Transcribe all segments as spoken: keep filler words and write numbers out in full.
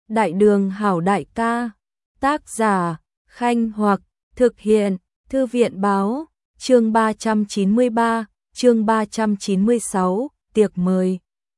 Đại đường hảo đại ca. Tác giả, Khanh Hoặc, thực hiện, Thư viện báo, chương ba trăm chín mươi ba, chương ba trăm chín mươi sáu, tiệc mời.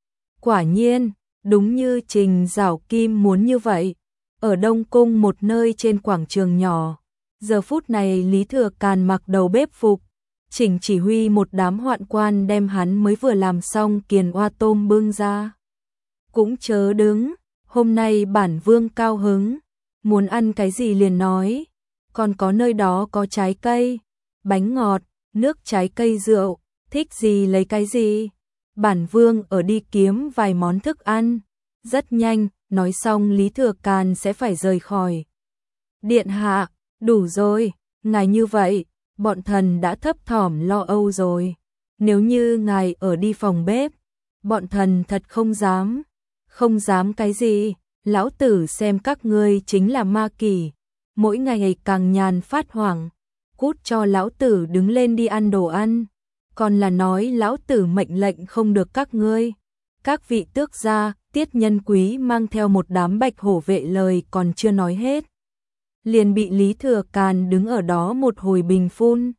Quả nhiên, đúng như Trình Giảo Kim muốn như vậy, ở Đông Cung một nơi trên quảng trường nhỏ, giờ phút này Lý Thừa Càn mặc đầu bếp phục, chỉnh chỉ huy một đám hoạn quan đem hắn mới vừa làm xong kiền oa tôm bưng ra. Cũng chớ đứng, hôm nay bản vương cao hứng, muốn ăn cái gì liền nói, còn có nơi đó có trái cây, bánh ngọt, nước trái cây rượu, thích gì lấy cái gì. Bản vương ở đi kiếm vài món thức ăn. Rất nhanh, nói xong Lý Thừa Càn sẽ phải rời khỏi. Điện hạ, đủ rồi, ngài như vậy, bọn thần đã thấp thỏm lo âu rồi. Nếu như ngài ở đi phòng bếp, bọn thần thật không dám. Không dám cái gì, lão tử xem các ngươi chính là ma kỷ, mỗi ngày càng nhàn phát hoảng. Cút cho lão tử đứng lên đi ăn đồ ăn. Còn là nói lão tử mệnh lệnh không được các ngươi. Các vị tước gia, Tiết Nhân Quý mang theo một đám bạch hổ vệ lời còn chưa nói hết, liền bị Lý Thừa Càn đứng ở đó một hồi bình phun.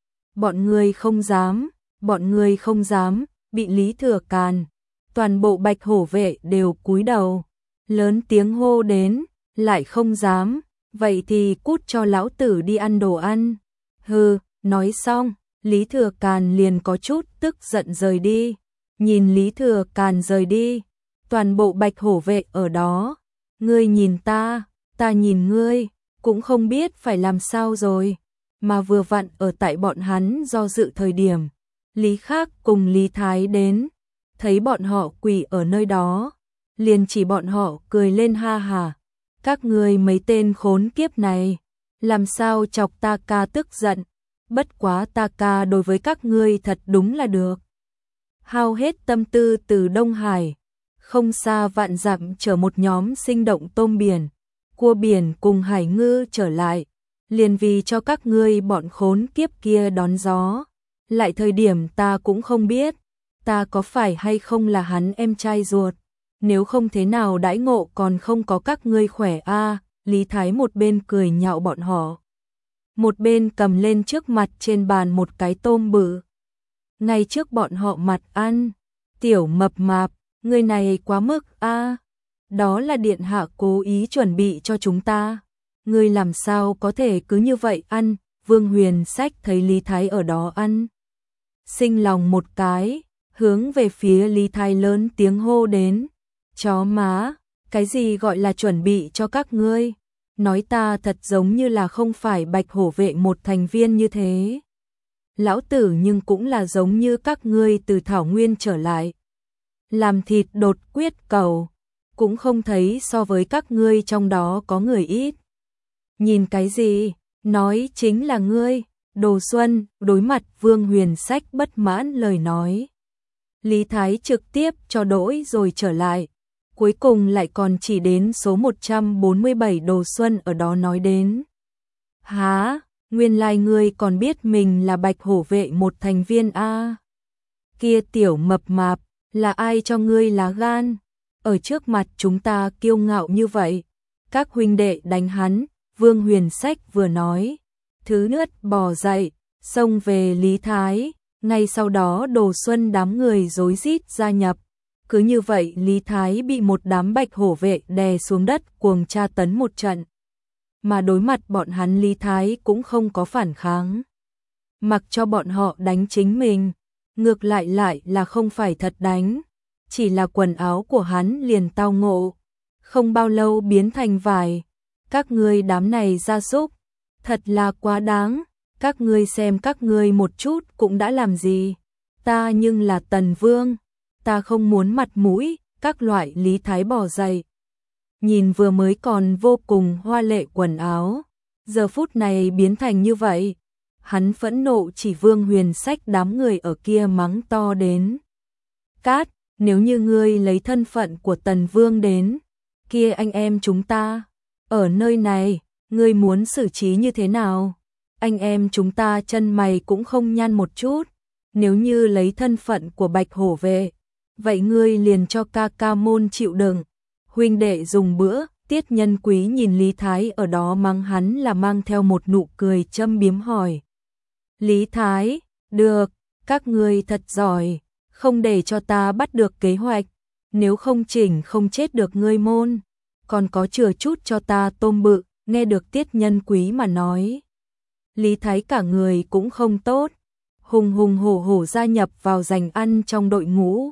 Bọn ngươi không dám, bọn ngươi không dám, bị Lý Thừa Càn. Toàn bộ bạch hổ vệ đều cúi đầu, lớn tiếng hô đến, lại không dám, vậy thì cút cho lão tử đi ăn đồ ăn. Hừ, nói xong, Lý Thừa Càn liền có chút tức giận rời đi. Nhìn Lý Thừa Càn rời đi, toàn bộ bạch hổ vệ ở đó, ngươi nhìn ta, ta nhìn ngươi, cũng không biết phải làm sao rồi. Mà vừa vặn ở tại bọn hắn do dự thời điểm, Lý Khác cùng Lý Thái đến, thấy bọn họ quỳ ở nơi đó, liền chỉ bọn họ cười lên ha hà. Các ngươi mấy tên khốn kiếp này, làm sao chọc ta ca tức giận, bất quá ta ca đối với các ngươi thật đúng là được. Hao hết tâm tư từ Đông Hải, không xa vạn dặm chở một nhóm sinh động tôm biển, cua biển cùng hải ngư trở lại, liền vì cho các ngươi bọn khốn kiếp kia đón gió. Lại thời điểm ta cũng không biết, ta có phải hay không là hắn em trai ruột, nếu không thế nào đãi ngộ còn không có các ngươi khỏe a. À, Lý Thái một bên cười nhạo bọn họ, một bên cầm lên trước mặt trên bàn một cái tôm bự, ngay trước bọn họ mặt ăn. Tiểu mập mạp, người này quá mức a. À, đó là điện hạ cố ý chuẩn bị cho chúng ta, ngươi làm sao có thể cứ như vậy ăn. Vương Huyền Sách thấy Lý Thái ở đó ăn, sinh lòng một cái, hướng về phía Lý Thái lớn tiếng hô đến, chó má, cái gì gọi là chuẩn bị cho các ngươi, nói ta thật giống như là không phải bạch hổ vệ một thành viên như thế. Lão tử nhưng cũng là giống như các ngươi từ Thảo Nguyên trở lại, làm thịt đột quyết cầu, cũng không thấy so với các ngươi trong đó có người ít. Nhìn cái gì, nói chính là ngươi, Đồ Xuân. Đối mặt Vương Huyền Sách bất mãn lời nói, Lý Thái trực tiếp cho đỗi rồi trở lại, cuối cùng lại còn chỉ đến số một trăm bốn mươi bảy Đồ Xuân ở đó nói đến. Hả, nguyên lai ngươi còn biết mình là bạch hổ vệ một thành viên a? À? Kia tiểu mập mạp, là ai cho ngươi lá gan, ở trước mặt chúng ta kiêu ngạo như vậy? Các huynh đệ đánh hắn. Vương Huyền Sách vừa nói, thứ nứt bò dậy, xông về Lý Thái. Ngay sau đó Đồ Xuân đám người rối rít gia nhập. Cứ như vậy Lý Thái bị một đám bạch hổ vệ đè xuống đất cuồng tra tấn một trận. Mà đối mặt bọn hắn Lý Thái cũng không có phản kháng, mặc cho bọn họ đánh chính mình, ngược lại lại là không phải thật đánh, chỉ là quần áo của hắn liền tao ngộ, không bao lâu biến thành vải. Các ngươi đám này gia súc, thật là quá đáng, các ngươi xem các ngươi một chút cũng đã làm gì, ta nhưng là Tần Vương, ta không muốn mặt mũi. Các loại. Lý Thái bỏ dậy, nhìn vừa mới còn vô cùng hoa lệ quần áo, giờ phút này biến thành như vậy, hắn phẫn nộ chỉ Vương Huyền Sách đám người ở kia mắng to đến. Cát, nếu như ngươi lấy thân phận của Tần Vương đến, kia anh em chúng ta ở nơi này, ngươi muốn xử trí như thế nào? Anh em chúng ta chân mày cũng không nhăn một chút. Nếu như lấy thân phận của bạch hổ vệ, vậy ngươi liền cho ca ca môn chịu đựng. Huynh đệ dùng bữa, Tiết Nhân Quý nhìn Lý Thái ở đó mắng hắn là mang theo một nụ cười châm biếm hỏi. Lý Thái, được, các ngươi thật giỏi, không để cho ta bắt được kế hoạch, nếu không chỉnh không chết được ngươi môn, còn có chừa chút cho ta tôm bự, nghe được Tiết Nhân Quý mà nói. Lý Thái cả người cũng không tốt, hùng hùng hổ hổ gia nhập vào giành ăn trong đội ngũ.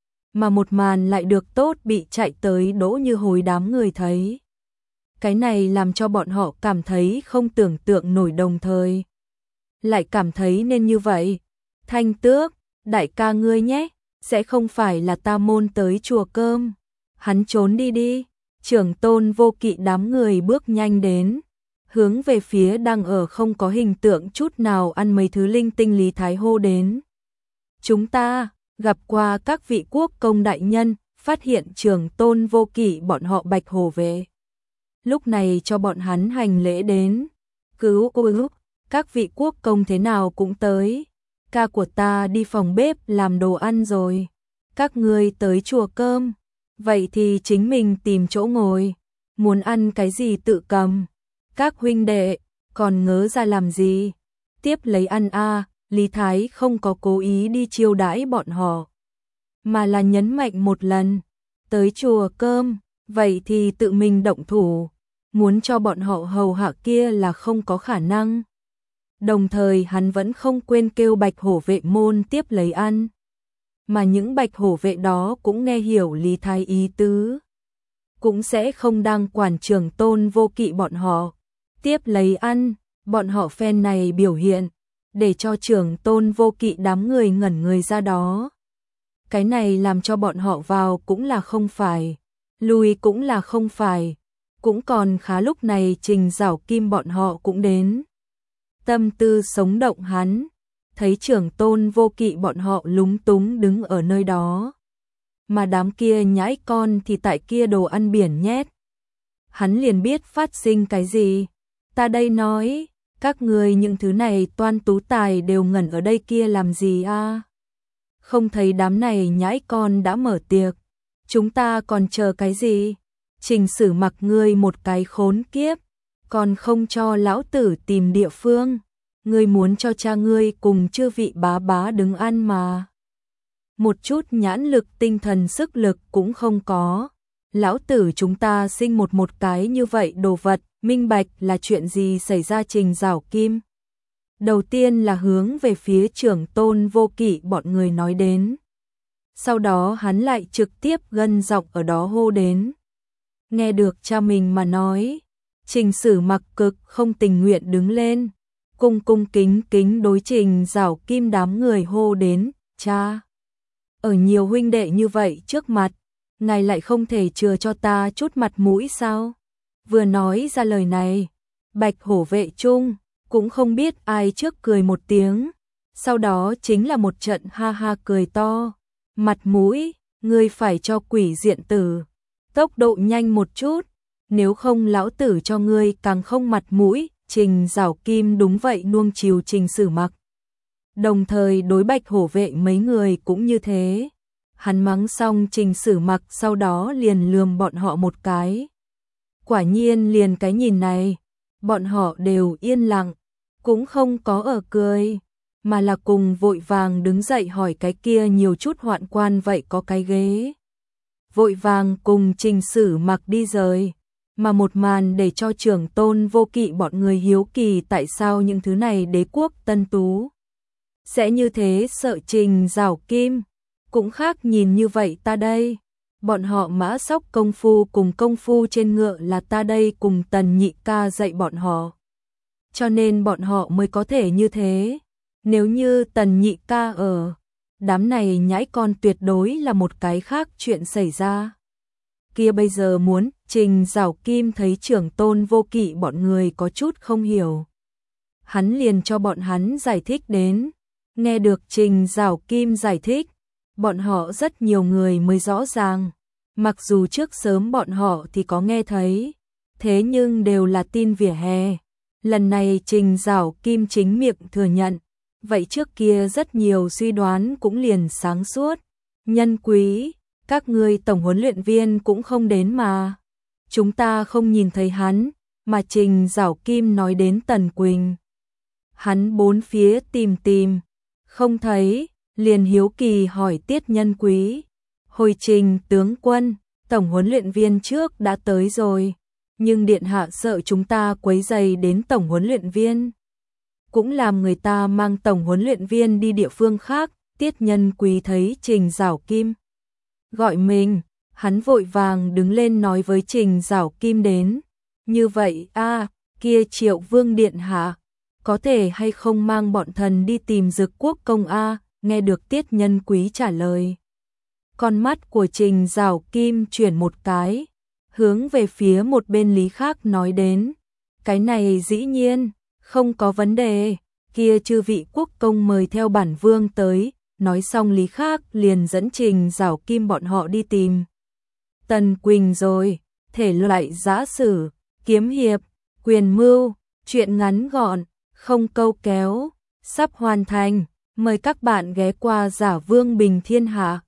Mà một màn lại được tốt bị chạy tới Đỗ Như Hối đám người thấy. Cái này làm cho bọn họ cảm thấy không tưởng tượng nổi, đồng thời lại cảm thấy nên như vậy. Thanh Tước, đại ca ngươi nhé, sẽ không phải là ta môn tới chùa cơm. Hắn trốn đi đi. Trưởng Tôn Vô Kỵ đám người bước nhanh đến, hướng về phía đang ở không có hình tượng chút nào ăn mấy thứ linh tinh Lý Thái hô đến. Chúng ta gặp qua các vị quốc công đại nhân, phát hiện Trưởng Tôn Vô Kỵ bọn họ Bạch Hổ về. Lúc này cho bọn hắn hành lễ đến. Cứu cứu, các vị quốc công thế nào cũng tới. Ca của ta đi phòng bếp làm đồ ăn rồi. Các ngươi tới chùa cơm, vậy thì chính mình tìm chỗ ngồi. Muốn ăn cái gì tự cầm. Các huynh đệ, còn ngớ ra làm gì? Tiếp lấy ăn a. À, Lý Thái không có cố ý đi chiêu đãi bọn họ, mà là nhấn mạnh một lần. Tới chùa cơm, vậy thì tự mình động thủ. Muốn cho bọn họ hầu hạ kia là không có khả năng. Đồng thời hắn vẫn không quên kêu Bạch Hổ vệ môn tiếp lấy ăn. Mà những Bạch Hổ vệ đó cũng nghe hiểu Lý Thái ý tứ, cũng sẽ không đang quản Trưởng Tôn Vô Kỵ bọn họ tiếp lấy ăn. Bọn họ phen này biểu hiện để cho Trưởng Tôn Vô Kỵ đám người ngẩn người ra đó. Cái này làm cho bọn họ vào cũng là không phải, lùi cũng là không phải, cũng còn khá. Lúc này Trình Giảo Kim bọn họ cũng đến. Tâm tư sống động hắn, thấy Trưởng Tôn Vô Kỵ bọn họ lúng túng đứng ở nơi đó, mà đám kia nhãi con thì tại kia đồ ăn biển nhét. Hắn liền biết phát sinh cái gì. Ta đây nói, các người những thứ này toan tú tài đều ngẩn ở đây kia làm gì a? À? Không thấy đám này nhãi con đã mở tiệc, chúng ta còn chờ cái gì? Trình Sử Mặc ngươi một cái khốn kiếp, còn không cho lão tử tìm địa phương. Ngươi muốn cho cha ngươi cùng chư vị bá bá đứng ăn mà. Một chút nhãn lực tinh thần sức lực cũng không có. Lão tử chúng ta sinh một một cái như vậy đồ vật, minh bạch là chuyện gì xảy ra. Trình Giảo Kim đầu tiên là hướng về phía Trưởng Tôn Vô Kỵ bọn người nói đến. Sau đó hắn lại trực tiếp gân giọng ở đó hô đến. Nghe được cha mình mà nói, Trình Sử Mặc cực không tình nguyện đứng lên, cung cung kính kính đối Trình Giảo Kim đám người hô đến. Cha, ở nhiều huynh đệ như vậy trước mặt, ngài lại không thể chừa cho ta chút mặt mũi sao? Vừa nói ra lời này, Bạch Hổ vệ chung cũng không biết ai trước cười một tiếng, sau đó chính là một trận ha ha cười to. Mặt mũi, ngươi phải cho quỷ diện tử tốc độ nhanh một chút, nếu không lão tử cho ngươi càng không mặt mũi. Trình Giảo Kim đúng vậy nuông chiều Trình Sử Mặc, đồng thời đối Bạch Hổ vệ mấy người cũng như thế. Hắn mắng xong Trình Sử Mặc, sau đó liền lườm bọn họ một cái. Quả nhiên liền cái nhìn này, bọn họ đều yên lặng, cũng không có ở cười, mà là cùng vội vàng đứng dậy hỏi cái kia nhiều chút hoạn quan vậy có cái ghế. Vội vàng cùng Trình Sử Mặc đi rời, mà một màn để cho Trưởng Tôn Vô Kỵ bọn người hiếu kỳ tại sao những thứ này đế quốc tân tú sẽ như thế sợ Trình Giảo Kim. Cũng khác nhìn như vậy ta đây, bọn họ mã sóc công phu cùng công phu trên ngựa là ta đây cùng Tần Nhị ca dạy bọn họ, cho nên bọn họ mới có thể như thế. Nếu như Tần Nhị ca ở, đám này nhãi con tuyệt đối là một cái khác chuyện xảy ra. Kia bây giờ muốn. Trình Giảo Kim thấy Trưởng Tôn Vô Kỵ bọn người có chút không hiểu, hắn liền cho bọn hắn giải thích đến. Nghe được Trình Giảo Kim giải thích, bọn họ rất nhiều người mới rõ ràng, mặc dù trước sớm bọn họ thì có nghe thấy, thế nhưng đều là tin vỉa hè. Lần này Trình Giảo Kim chính miệng thừa nhận, vậy trước kia rất nhiều suy đoán cũng liền sáng suốt. Nhân Quý, các ngươi tổng huấn luyện viên cũng không đến mà. chúng ta không nhìn thấy hắn, mà Trình Giảo Kim nói đến Tần Quỳnh. Hắn bốn phía tìm tìm, không thấy, liền hiếu kỳ hỏi Tiết Nhân Quý. Hồi Trình tướng quân, tổng huấn luyện viên trước đã tới rồi, nhưng điện hạ sợ chúng ta quấy rầy đến tổng huấn luyện viên. Cũng làm người ta mang tổng huấn luyện viên đi địa phương khác. Tiết Nhân Quý thấy Trình Giảo Kim gọi mình, hắn vội vàng đứng lên nói với Trình Giảo Kim đến. Như vậy a à, kia Triệu Vương điện hạ, có thể hay không mang bọn thần đi tìm Dực Quốc công a à? Nghe được Tiết Nhân Quý trả lời, con mắt của Trình Giảo Kim chuyển một cái, hướng về phía một bên Lý Khác nói đến. Cái này dĩ nhiên, không có vấn đề, kia chư vị quốc công mời theo bản vương tới. Nói xong Lý Khác liền dẫn Trình Giảo Kim bọn họ đi tìm Tần Quỳnh rồi. Thể loại giã sử, kiếm hiệp, quyền mưu, chuyện ngắn gọn, không câu kéo, sắp hoàn thành. Mời các bạn ghé qua Giả Vương Bình Thiên Hạ.